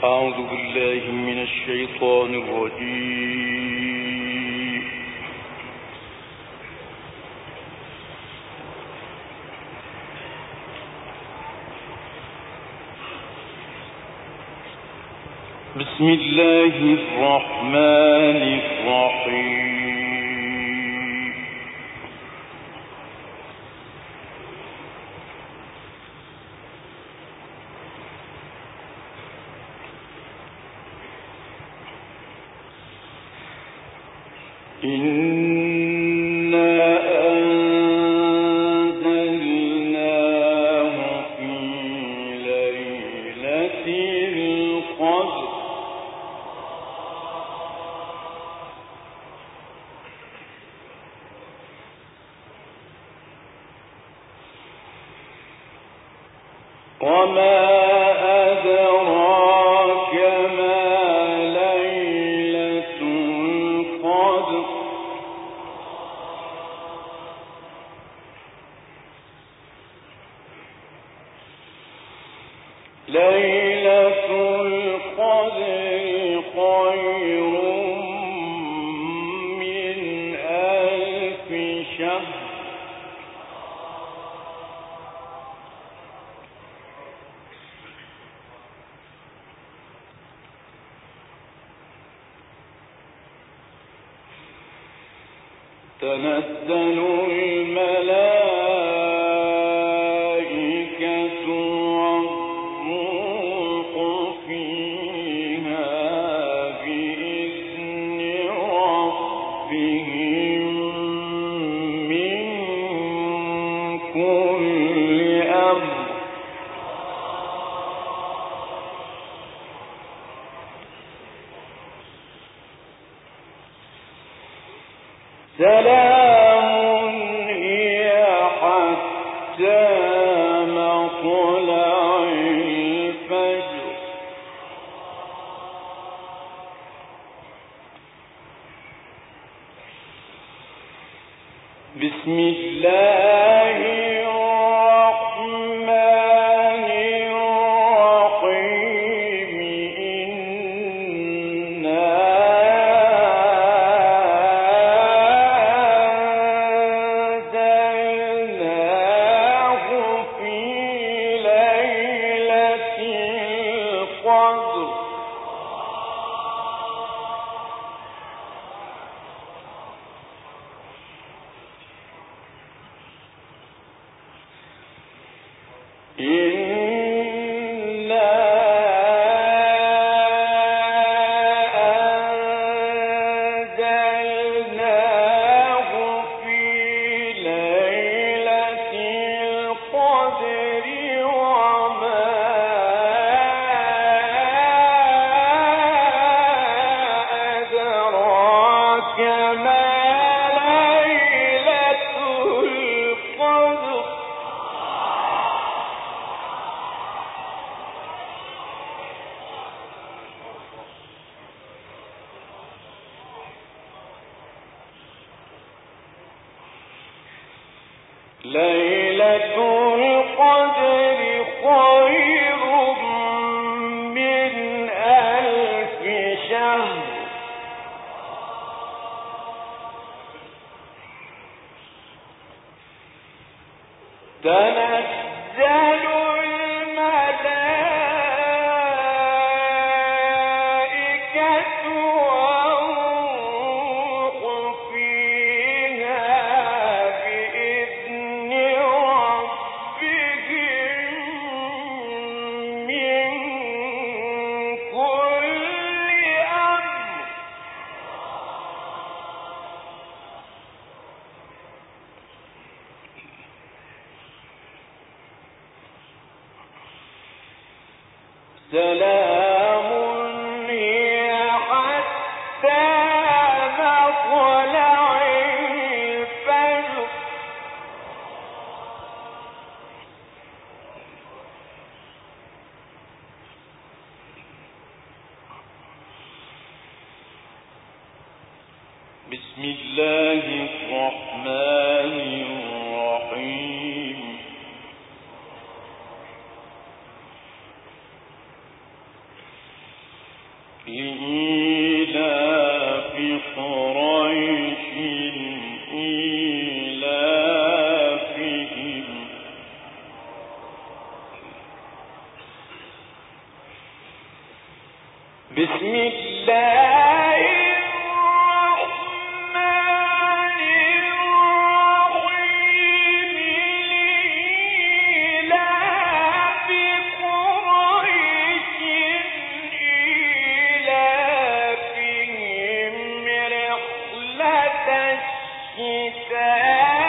أعوذ بالله من الشيطان الرجيم. بسم الله الرحمن الرحيم. إنا أنزلناه في ليلة القدر وما أدراك ما ليلة القدر ليلة القدر خير من 1000 شهر تنزل الملائكة والروح فيها بإذن ربهم من كل أمر سلام هي حتى مطلع الفجر بسم الله الرحمن الرحيم. ليلة القدر خير من 1000 شهر تنزل الملائكة والروح فيها بإذن ربهم من كل أمر سلام هي حتى مطلع الفجر بسم الله الرحمن الرحيم. لإيلاف قريش إيلافهم بسم الله الرحمن الرحيم لإيلاف قريش إيلافهم رحلة الشتاء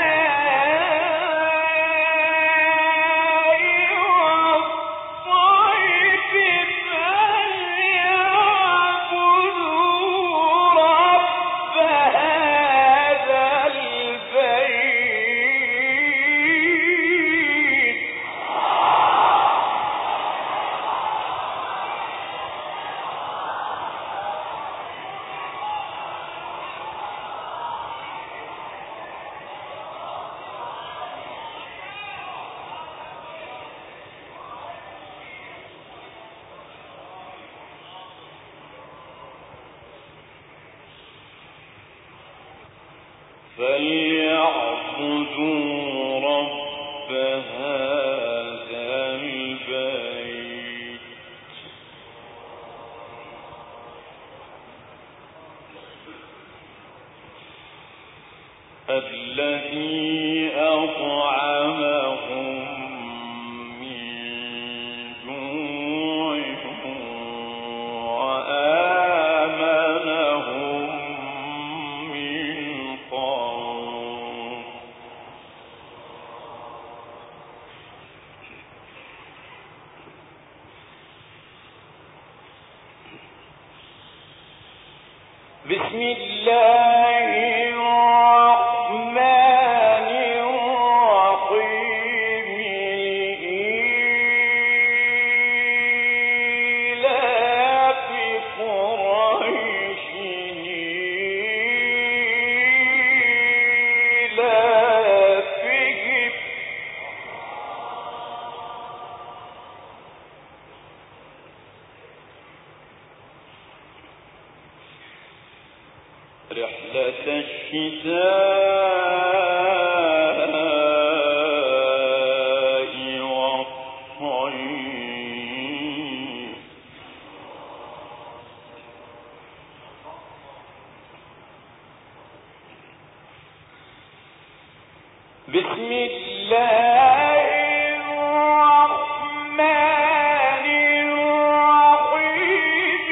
فليعبدوا رب هذا البيت الذي أطعمهم من جوع وآمنهم من خوف بسم الله الرحمن الرحيم إيلاف قريش إيلافهم رحلة الشتاء والصيف بسم الله الرحمن الرحيم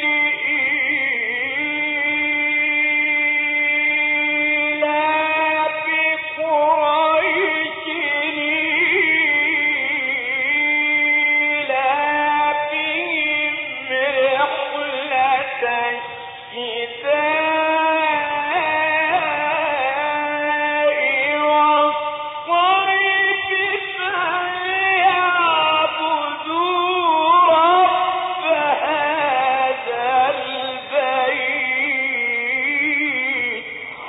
لإيلاف قريش إيلافهم رحلة الشتاء والصيف فليعبدوا رب هذا البيت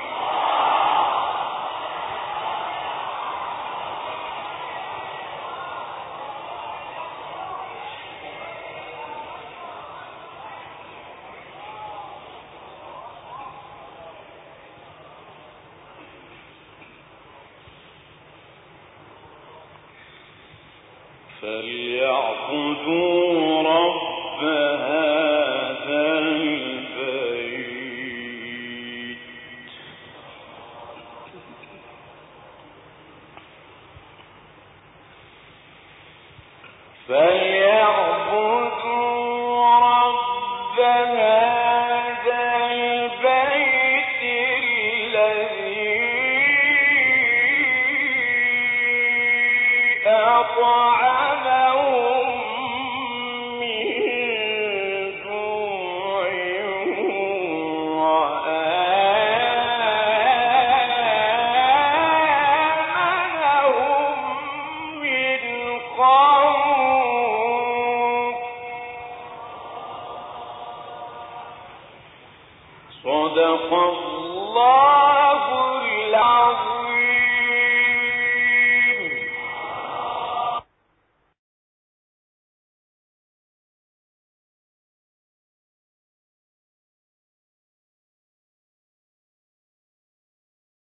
فليعبدوا رب هذا البيت فليعبدوا رب هذا البيت الذي أطعمهم من جوع وآمنهم من خوف صدق الله